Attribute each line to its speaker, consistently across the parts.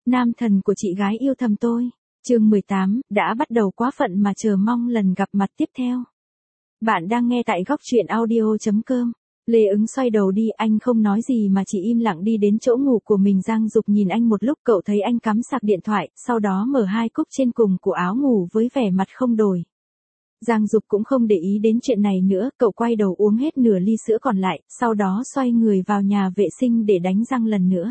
Speaker 1: Nam thần của chị gái yêu thầm tôi. Chương 18, đã bắt đầu quá phận mà chờ mong lần gặp mặt tiếp theo. Bạn đang nghe tại góc truyện audio.com. Lê Ứng xoay đầu đi, anh không nói gì mà chỉ im lặng đi đến chỗ ngủ của mình. Giang Dục nhìn anh một lúc, cậu thấy anh cắm sạc điện thoại, sau đó mở hai cúc trên cùng của áo ngủ với vẻ mặt không đổi. Giang Dục cũng không để ý đến chuyện này nữa, cậu quay đầu uống hết nửa ly sữa còn lại, sau đó xoay người vào nhà vệ sinh để đánh răng lần nữa.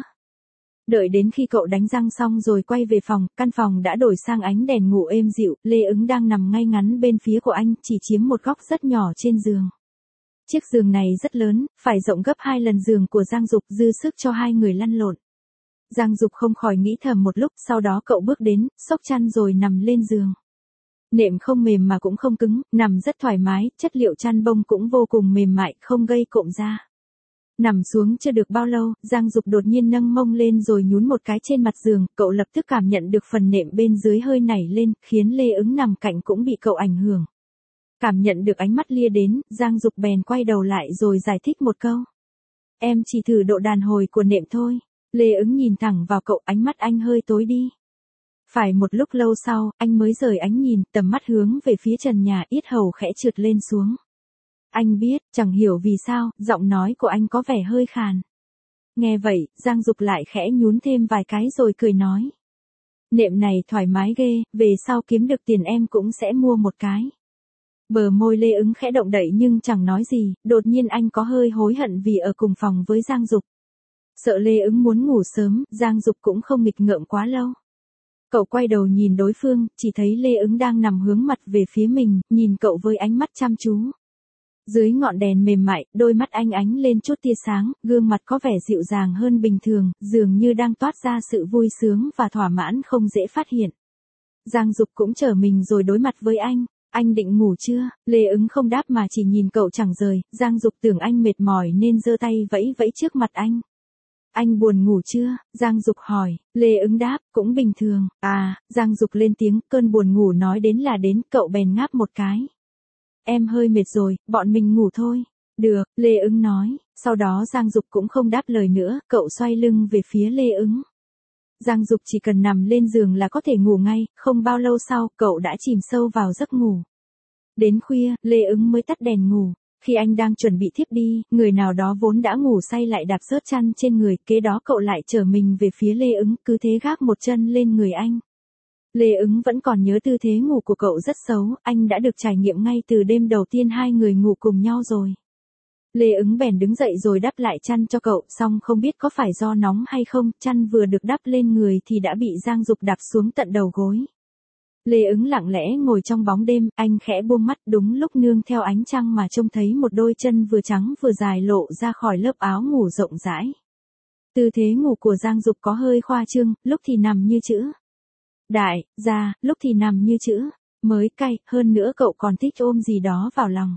Speaker 1: Đợi đến khi cậu đánh răng xong rồi quay về phòng, căn phòng đã đổi sang ánh đèn ngủ êm dịu, Lê Ứng đang nằm ngay ngắn bên phía của anh, chỉ chiếm một góc rất nhỏ trên giường. Chiếc giường này rất lớn, phải rộng gấp 2 lần giường của Giang Dục, dư sức cho hai người lăn lộn. Giang Dục không khỏi nghĩ thầm một lúc, sau đó cậu bước đến, xốc chăn rồi nằm lên giường. Nệm không mềm mà cũng không cứng, nằm rất thoải mái, chất liệu chăn bông cũng vô cùng mềm mại, không gây cộm da. Nằm xuống chưa được bao lâu, Giang Dục đột nhiên nâng mông lên rồi nhún một cái trên mặt giường, cậu lập tức cảm nhận được phần nệm bên dưới hơi nảy lên, khiến Lê Ứng nằm cạnh cũng bị cậu ảnh hưởng. Cảm nhận được ánh mắt lia đến, Giang Dục bèn quay đầu lại rồi giải thích một câu. Em chỉ thử độ đàn hồi của nệm thôi. Lê Ứng nhìn thẳng vào cậu, ánh mắt anh hơi tối đi. Phải một lúc lâu sau, anh mới rời ánh nhìn, tầm mắt hướng về phía trần nhà, yết hầu khẽ trượt lên xuống. Anh biết, chẳng hiểu vì sao, giọng nói của anh có vẻ hơi khàn. Nghe vậy, Giang Dục lại khẽ nhún thêm vài cái rồi cười nói. Nệm này thoải mái ghê, về sau kiếm được tiền em cũng sẽ mua một cái. Bờ môi Lê Ứng khẽ động đậy nhưng chẳng nói gì, đột nhiên anh có hơi hối hận vì ở cùng phòng với Giang Dục. Sợ Lê Ứng muốn ngủ sớm, Giang Dục cũng không nghịch ngợm quá lâu. Cậu quay đầu nhìn đối phương, chỉ thấy Lê Ứng đang nằm hướng mặt về phía mình, nhìn cậu với ánh mắt chăm chú. Dưới ngọn đèn mềm mại, đôi mắt anh ánh lên chút tia sáng, gương mặt có vẻ dịu dàng hơn bình thường, dường như đang toát ra sự vui sướng và thỏa mãn không dễ phát hiện. Giang Dục cũng trở mình rồi đối mặt với anh định ngủ chưa? Lê Ứng không đáp mà chỉ nhìn cậu chẳng rời, Giang Dục tưởng anh mệt mỏi nên giơ tay vẫy vẫy trước mặt anh. Anh buồn ngủ chưa? Giang Dục hỏi, Lê Ứng đáp, cũng bình thường. À, Giang Dục lên tiếng, cơn buồn ngủ nói đến là đến, cậu bèn ngáp một cái. Em hơi mệt rồi, bọn mình ngủ thôi. Được, Lê Ứng nói, sau đó Giang Dục cũng không đáp lời nữa, cậu xoay lưng về phía Lê Ứng. Giang Dục chỉ cần nằm lên giường là có thể ngủ ngay, không bao lâu sau, cậu đã chìm sâu vào giấc ngủ. Đến khuya, Lê Ứng mới tắt đèn ngủ. Khi anh đang chuẩn bị thiếp đi, người nào đó vốn đã ngủ say lại đạp rớt chăn trên người, kế đó cậu lại trở mình về phía Lê Ứng, cứ thế gác một chân lên người anh. Lê Ứng vẫn còn nhớ tư thế ngủ của cậu rất xấu, anh đã được trải nghiệm ngay từ đêm đầu tiên hai người ngủ cùng nhau rồi. Lê Ứng bèn đứng dậy rồi đắp lại chăn cho cậu, song không biết có phải do nóng hay không, chăn vừa được đắp lên người thì đã bị Giang Dục đạp xuống tận đầu gối. Lê Ứng lặng lẽ ngồi trong bóng đêm, anh khẽ buông mắt, đúng lúc nương theo ánh trăng mà trông thấy một đôi chân vừa trắng vừa dài lộ ra khỏi lớp áo ngủ rộng rãi. Tư thế ngủ của Giang Dục có hơi khoa trương, lúc thì nằm như chữ đại gia, lúc thì nằm như chữ mới cay, hơn nữa cậu còn thích ôm gì đó vào lòng.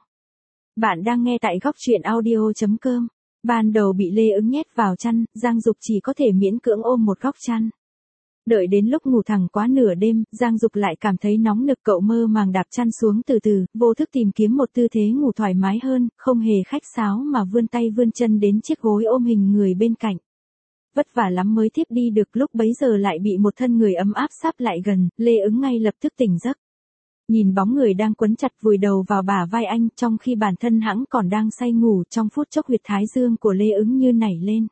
Speaker 1: Bạn đang nghe tại góc truyện audio.com. Ban đầu bị Lê Ứng nhét vào chăn, Giang Dục chỉ có thể miễn cưỡng ôm một góc chăn. Đợi đến lúc ngủ thẳng quá nửa đêm, Giang Dục lại cảm thấy nóng nực, cậu mơ màng đạp chăn xuống từ từ, vô thức tìm kiếm một tư thế ngủ thoải mái hơn, không hề khách sáo mà vươn tay vươn chân đến chiếc gối ôm hình người bên cạnh. Vất vả lắm mới thiếp đi được, lúc bấy giờ lại bị một thân người ấm áp sáp lại gần, Lê Ứng ngay lập tức tỉnh giấc. Nhìn bóng người đang quấn chặt vùi đầu vào bả vai anh, trong khi bản thân hẵng còn đang say ngủ, trong phút chốc huyệt thái dương của Lê Ứng như nảy lên.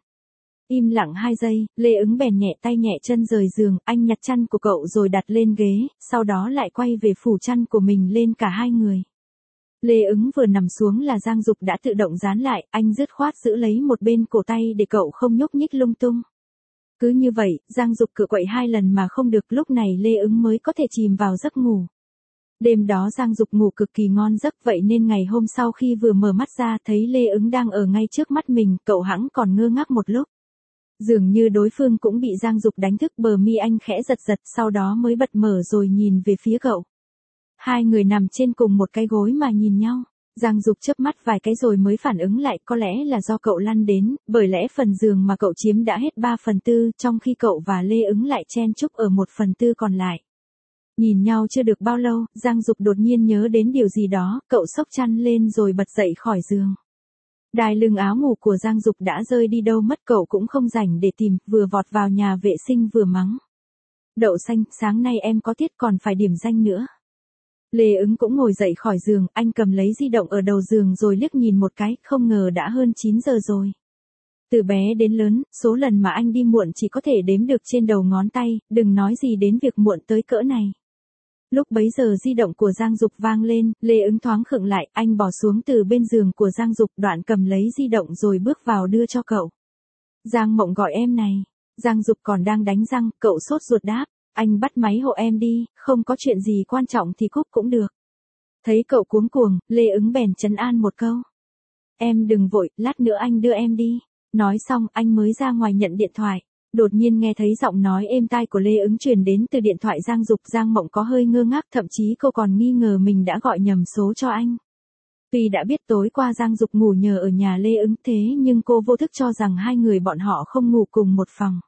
Speaker 1: Im lặng 2 giây, Lê Ứng bèn nhẹ tay nhẹ chân rời giường, anh nhặt chăn của cậu rồi đặt lên ghế, sau đó lại quay về phủ chăn của mình lên cả hai người. Lê Ứng vừa nằm xuống là Giang Dục đã tự động dán lại, anh dứt khoát giữ lấy một bên cổ tay để cậu không nhúc nhích lung tung. Cứ như vậy, Giang Dục cựa quậy 2 lần mà không được, lúc này Lê Ứng mới có thể chìm vào giấc ngủ. Đêm đó Giang Dục ngủ cực kỳ ngon giấc, vậy nên ngày hôm sau khi vừa mở mắt ra thấy Lê Ứng đang ở ngay trước mắt mình, cậu hẵng còn ngơ ngác một lúc. Dường như đối phương cũng bị Giang Dục đánh thức, bờ mi anh khẽ giật giật, sau đó mới bật mở rồi nhìn về phía cậu. Hai người nằm trên cùng một cái gối mà nhìn nhau. Giang Dục chớp mắt vài cái rồi mới phản ứng lại, có lẽ là do cậu lăn đến, bởi lẽ phần giường mà cậu chiếm đã hết 3/4, trong khi cậu và Lê Ứng lại chen chúc ở 1/4 còn lại. Nhìn nhau chưa được bao lâu, Giang Dục đột nhiên nhớ đến điều gì đó, cậu xốc chăn lên rồi bật dậy khỏi giường. Đai lưng áo ngủ của Giang Dục đã rơi đi đâu mất, cậu cũng không rảnh để tìm, vừa vọt vào nhà vệ sinh vừa mắng. Đậu xanh, sáng nay em có tiết còn phải điểm danh nữa. Lê Ứng cũng ngồi dậy khỏi giường, anh cầm lấy di động ở đầu giường rồi liếc nhìn một cái, không ngờ đã hơn 9 giờ rồi. Từ bé đến lớn, số lần mà anh đi muộn chỉ có thể đếm được trên đầu ngón tay, đừng nói gì đến việc muộn tới cỡ này. Lúc bấy giờ di động của Giang Dục vang lên, Lê Ứng thoáng khựng lại, anh bỏ xuống từ bên giường của Giang Dục, đoạn cầm lấy di động rồi bước vào đưa cho cậu. Giang Mộng gọi em này. Giang Dục còn đang đánh răng, cậu sốt ruột đáp, anh bắt máy hộ em đi, không có chuyện gì quan trọng thì cúp cũng được. Thấy cậu cuống cuồng, Lê Ứng bèn trấn an một câu. Em đừng vội, lát nữa anh đưa em đi. Nói xong, anh mới ra ngoài nhận điện thoại. Đột nhiên nghe thấy giọng nói êm tai của Lê Ứng truyền đến từ điện thoại Giang Dục. Giang Mộng có hơi ngơ ngác, thậm chí cô còn nghi ngờ mình đã gọi nhầm số cho anh. Tuy đã biết tối qua Giang Dục ngủ nhờ ở nhà Lê Ứng thế nhưng cô vô thức cho rằng hai người bọn họ không ngủ cùng một phòng.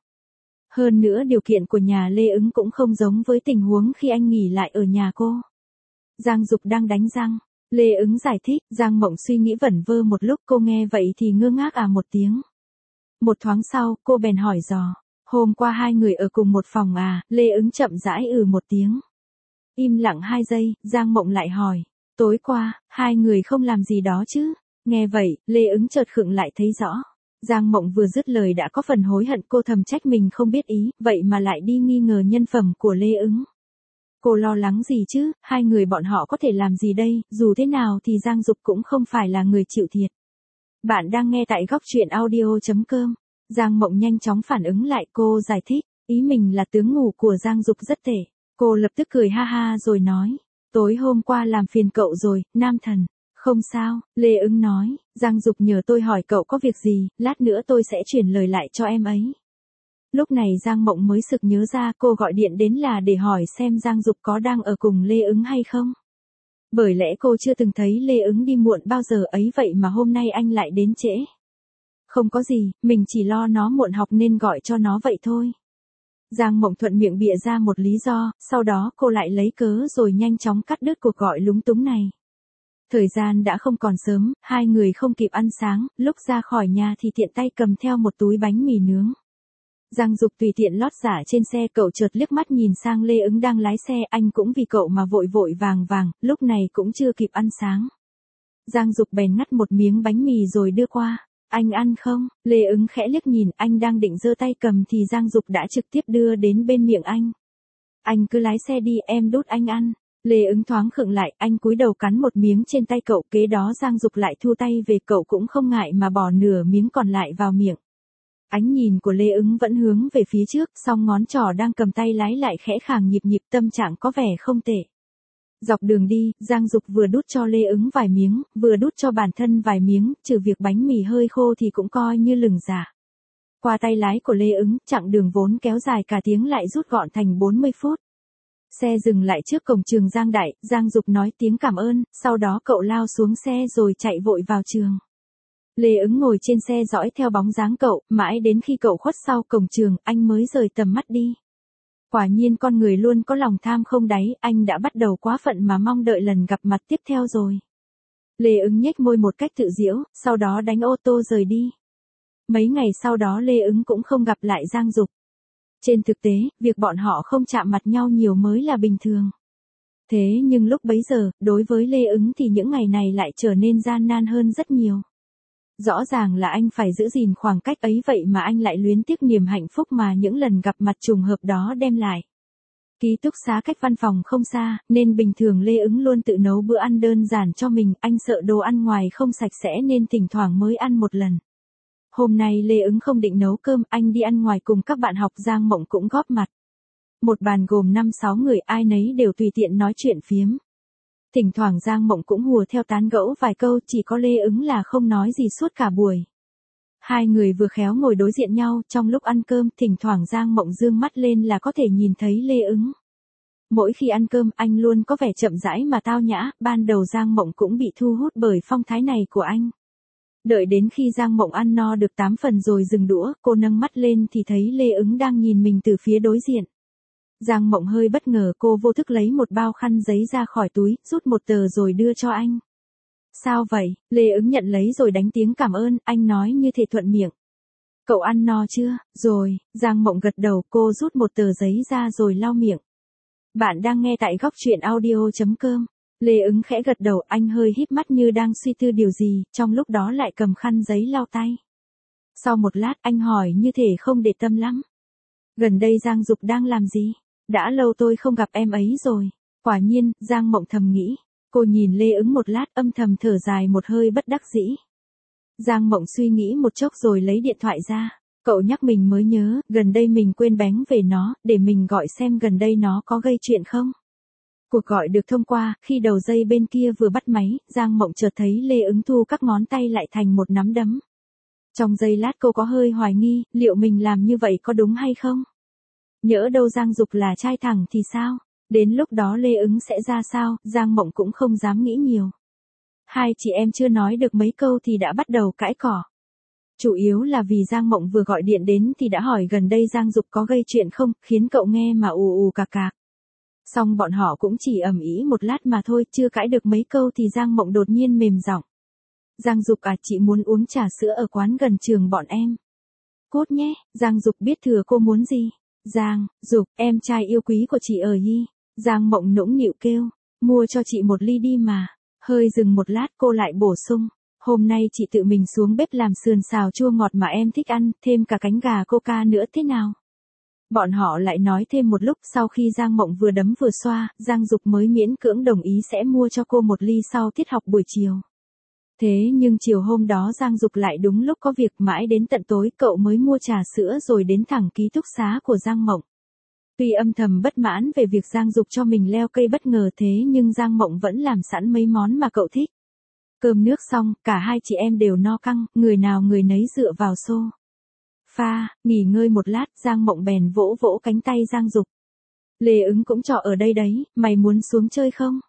Speaker 1: Hơn nữa điều kiện của nhà Lê Ứng cũng không giống với tình huống khi anh nghỉ lại ở nhà cô. Giang Dục đang đánh răng. Lê Ứng giải thích, Giang Mộng suy nghĩ vẩn vơ một lúc, cô nghe vậy thì ngơ ngác một tiếng. Một thoáng sau, cô bèn hỏi dò, hôm qua hai người ở cùng một phòng à? Lê Ứng chậm rãi một tiếng. Im lặng 2 giây, Giang Mộng lại hỏi, tối qua, hai người không làm gì đó chứ? Nghe vậy, Lê Ứng chợt khựng lại thấy rõ. Giang Mộng vừa dứt lời đã có phần hối hận, cô thầm trách mình không biết ý, vậy mà lại đi nghi ngờ nhân phẩm của Lê Ứng. Cô lo lắng gì chứ, hai người bọn họ có thể làm gì đây, dù thế nào thì Giang Dục cũng không phải là người chịu thiệt. Bạn đang nghe tại góc truyện audio.com. Giang Mộng nhanh chóng phản ứng lại, cô giải thích, ý mình là tướng ngủ của Giang Dục rất tệ. Cô lập tức cười ha ha rồi nói, tối hôm qua làm phiền cậu rồi, nam thần. Không sao, Lê Ứng nói, Giang Dục nhờ tôi hỏi cậu có việc gì, lát nữa tôi sẽ chuyển lời lại cho em ấy. Lúc này Giang Mộng mới sực nhớ ra cô gọi điện đến là để hỏi xem Giang Dục có đang ở cùng Lê Ứng hay không. Bởi lẽ cô chưa từng thấy Lê Ứng đi muộn bao giờ ấy, vậy mà hôm nay anh lại đến trễ. Không có gì, mình chỉ lo nó muộn học nên gọi cho nó vậy thôi. Giang Mộng thuận miệng bịa ra một lý do, sau đó cô lại lấy cớ rồi nhanh chóng cắt đứt cuộc gọi lúng túng này. Thời gian đã không còn sớm, hai người không kịp ăn sáng, lúc ra khỏi nhà thì tiện tay cầm theo một túi bánh mì nướng. Giang Dục tùy tiện lót giả trên xe, cậu chợt liếc mắt nhìn sang Lê Ứng đang lái xe, anh cũng vì cậu mà vội vội vàng vàng, lúc này cũng chưa kịp ăn sáng. Giang Dục bèn ngắt một miếng bánh mì rồi đưa qua, anh ăn không? Lê Ứng khẽ liếc nhìn, anh đang định giơ tay cầm thì Giang Dục đã trực tiếp đưa đến bên miệng anh. Anh cứ lái xe đi, em đút anh ăn. Lê Ứng thoáng khựng lại, anh cúi đầu cắn một miếng trên tay cậu, kế đó Giang Dục lại thu tay về, cậu cũng không ngại mà bỏ nửa miếng còn lại vào miệng. Ánh nhìn của Lê Ứng vẫn hướng về phía trước, song ngón trỏ đang cầm tay lái lại khẽ khàng nhịp nhịp, tâm trạng có vẻ không tệ. Dọc đường đi, Giang Dục vừa đút cho Lê Ứng vài miếng, vừa đút cho bản thân vài miếng, trừ việc bánh mì hơi khô thì cũng coi như lừng giả. Qua tay lái của Lê Ứng, chặng đường vốn kéo dài cả tiếng lại rút gọn thành 40 phút. Xe dừng lại trước cổng trường Giang Đại, Giang Dục nói tiếng cảm ơn, sau đó cậu lao xuống xe rồi chạy vội vào trường. Lê Ứng ngồi trên xe dõi theo bóng dáng cậu, mãi đến khi cậu khuất sau cổng trường, anh mới rời tầm mắt đi. Quả nhiên con người luôn có lòng tham không đáy, anh đã bắt đầu quá phận mà mong đợi lần gặp mặt tiếp theo rồi. Lê Ứng nhếch môi một cách tự giễu, sau đó đánh ô tô rời đi. Mấy ngày sau đó Lê Ứng cũng không gặp lại Giang Dục. Trên thực tế, việc bọn họ không chạm mặt nhau nhiều mới là bình thường. Thế nhưng lúc bấy giờ, đối với Lê Ứng thì những ngày này lại trở nên gian nan hơn rất nhiều. Rõ ràng là anh phải giữ gìn khoảng cách ấy, vậy mà anh lại luyến tiếc niềm hạnh phúc mà những lần gặp mặt trùng hợp đó đem lại. Ký túc xá cách văn phòng không xa, nên bình thường Lê Ứng luôn tự nấu bữa ăn đơn giản cho mình, anh sợ đồ ăn ngoài không sạch sẽ nên thỉnh thoảng mới ăn một lần. Hôm nay Lê Ứng không định nấu cơm, anh đi ăn ngoài cùng các bạn học, Giang Mộng cũng góp mặt. Một bàn gồm 5-6 người, ai nấy đều tùy tiện nói chuyện phiếm. Thỉnh thoảng Giang Mộng cũng hùa theo tán gẫu vài câu, chỉ có Lê Ứng là không nói gì suốt cả buổi. Hai người vừa khéo ngồi đối diện nhau, trong lúc ăn cơm, thỉnh thoảng Giang Mộng dương mắt lên là có thể nhìn thấy Lê Ứng. Mỗi khi ăn cơm, anh luôn có vẻ chậm rãi mà tao nhã, ban đầu Giang Mộng cũng bị thu hút bởi phong thái này của anh. Đợi đến khi Giang Mộng ăn no được 8 phần rồi dừng đũa, cô nâng mắt lên thì thấy Lê Ứng đang nhìn mình từ phía đối diện. Giang Mộng hơi bất ngờ, cô vô thức lấy một bao khăn giấy ra khỏi túi, rút một tờ rồi đưa cho anh. Sao vậy? Lê Ứng nhận lấy rồi đánh tiếng cảm ơn, anh nói như thể thuận miệng. Cậu ăn no chưa? Rồi, Giang Mộng gật đầu, cô rút một tờ giấy ra rồi lau miệng. Bạn đang nghe tại góc truyện audio.com. Lê Ứng khẽ gật đầu, anh hơi híp mắt như đang suy tư điều gì, trong lúc đó lại cầm khăn giấy lau tay. Sau một lát anh hỏi như thể không để tâm lắm. Gần đây Giang Dục đang làm gì? Đã lâu tôi không gặp em ấy rồi. Quả nhiên, Giang Mộng thầm nghĩ. Cô nhìn Lê Ứng một lát âm thầm thở dài một hơi bất đắc dĩ. Giang Mộng suy nghĩ một chốc rồi lấy điện thoại ra. Cậu nhắc mình mới nhớ, gần đây mình quên bén về nó, để mình gọi xem gần đây nó có gây chuyện không. Cuộc gọi được thông qua, khi đầu dây bên kia vừa bắt máy, Giang Mộng chợt thấy Lê Ứng thu các ngón tay lại thành một nắm đấm. Trong giây lát cô có hơi hoài nghi, liệu mình làm như vậy có đúng hay không? Nhỡ đâu Giang Dục là trai thẳng thì sao? Đến lúc đó Lê Ứng sẽ ra sao, Giang Mộng cũng không dám nghĩ nhiều. Hai chị em chưa nói được mấy câu thì đã bắt đầu cãi cỏ. Chủ yếu là vì Giang Mộng vừa gọi điện đến thì đã hỏi gần đây Giang Dục có gây chuyện không, khiến cậu nghe mà ù ù cạc cạc. Xong bọn họ cũng chỉ ầm ĩ một lát mà thôi, chưa cãi được mấy câu thì Giang Mộng đột nhiên mềm giọng. Giang Dục à, chị muốn uống trà sữa ở quán gần trường bọn em. Cốt nhé, Giang Dục biết thừa cô muốn gì. Giang Dục, em trai yêu quý của chị ở Nhi. Giang Mộng nũng nịu kêu, mua cho chị một ly đi mà. Hơi dừng một lát cô lại bổ sung. Hôm nay chị tự mình xuống bếp làm sườn xào chua ngọt mà em thích ăn, thêm cả cánh gà coca nữa thế nào? Bọn họ lại nói thêm một lúc, sau khi Giang Mộng vừa đấm vừa xoa, Giang Dục mới miễn cưỡng đồng ý sẽ mua cho cô một ly sau tiết học buổi chiều. Thế nhưng chiều hôm đó Giang Dục lại đúng lúc có việc, mãi đến tận tối cậu mới mua trà sữa rồi đến thẳng ký túc xá của Giang Mộng. Tuy âm thầm bất mãn về việc Giang Dục cho mình leo cây bất ngờ thế nhưng Giang Mộng vẫn làm sẵn mấy món mà cậu thích. Cơm nước xong, cả hai chị em đều no căng, người nào người nấy dựa vào xô pha, nghỉ ngơi một lát, Giang Mộng bèn vỗ vỗ cánh tay Giang Dục. Lê Ứng cũng trọ ở đây đấy, mày muốn xuống chơi không?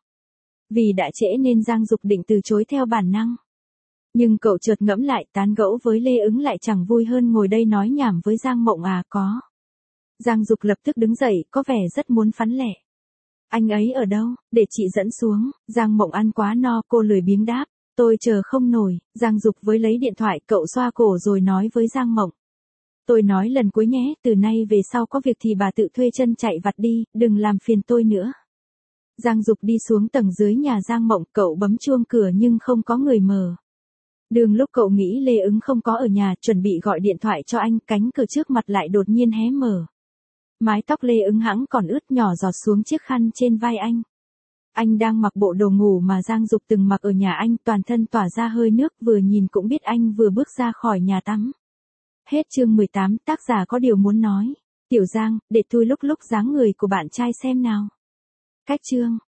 Speaker 1: Vì đã trễ nên Giang Dục định từ chối theo bản năng. Nhưng cậu chợt ngẫm lại, tán gẫu với Lê Ứng lại chẳng vui hơn ngồi đây nói nhảm với Giang Mộng à có. Giang Dục lập tức đứng dậy, có vẻ rất muốn phắn lẻ. Anh ấy ở đâu, để chị dẫn xuống. Giang Mộng ăn quá no, cô lười biếng đáp. Tôi chờ không nổi. Giang Dục với lấy điện thoại, cậu xoa cổ rồi nói với Giang Mộng. Tôi nói lần cuối nhé, từ nay về sau có việc thì bà tự thuê chân chạy vặt đi, đừng làm phiền tôi nữa. Giang Dục đi xuống tầng dưới nhà Giang Mộng, cậu bấm chuông cửa nhưng không có người mở. Đường lúc cậu nghĩ Lê Ứng không có ở nhà, chuẩn bị gọi điện thoại cho anh, cánh cửa trước mặt lại đột nhiên hé mở. Mái tóc Lê Ứng hẵng còn ướt nhỏ giọt xuống chiếc khăn trên vai anh. Anh đang mặc bộ đồ ngủ mà Giang Dục từng mặc ở nhà anh, toàn thân tỏa ra hơi nước, vừa nhìn cũng biết anh vừa bước ra khỏi nhà tắm. Hết chương 18, tác giả có điều muốn nói. Tiểu Giang, để tôi lúc dáng người của bạn trai xem nào. Cách chương.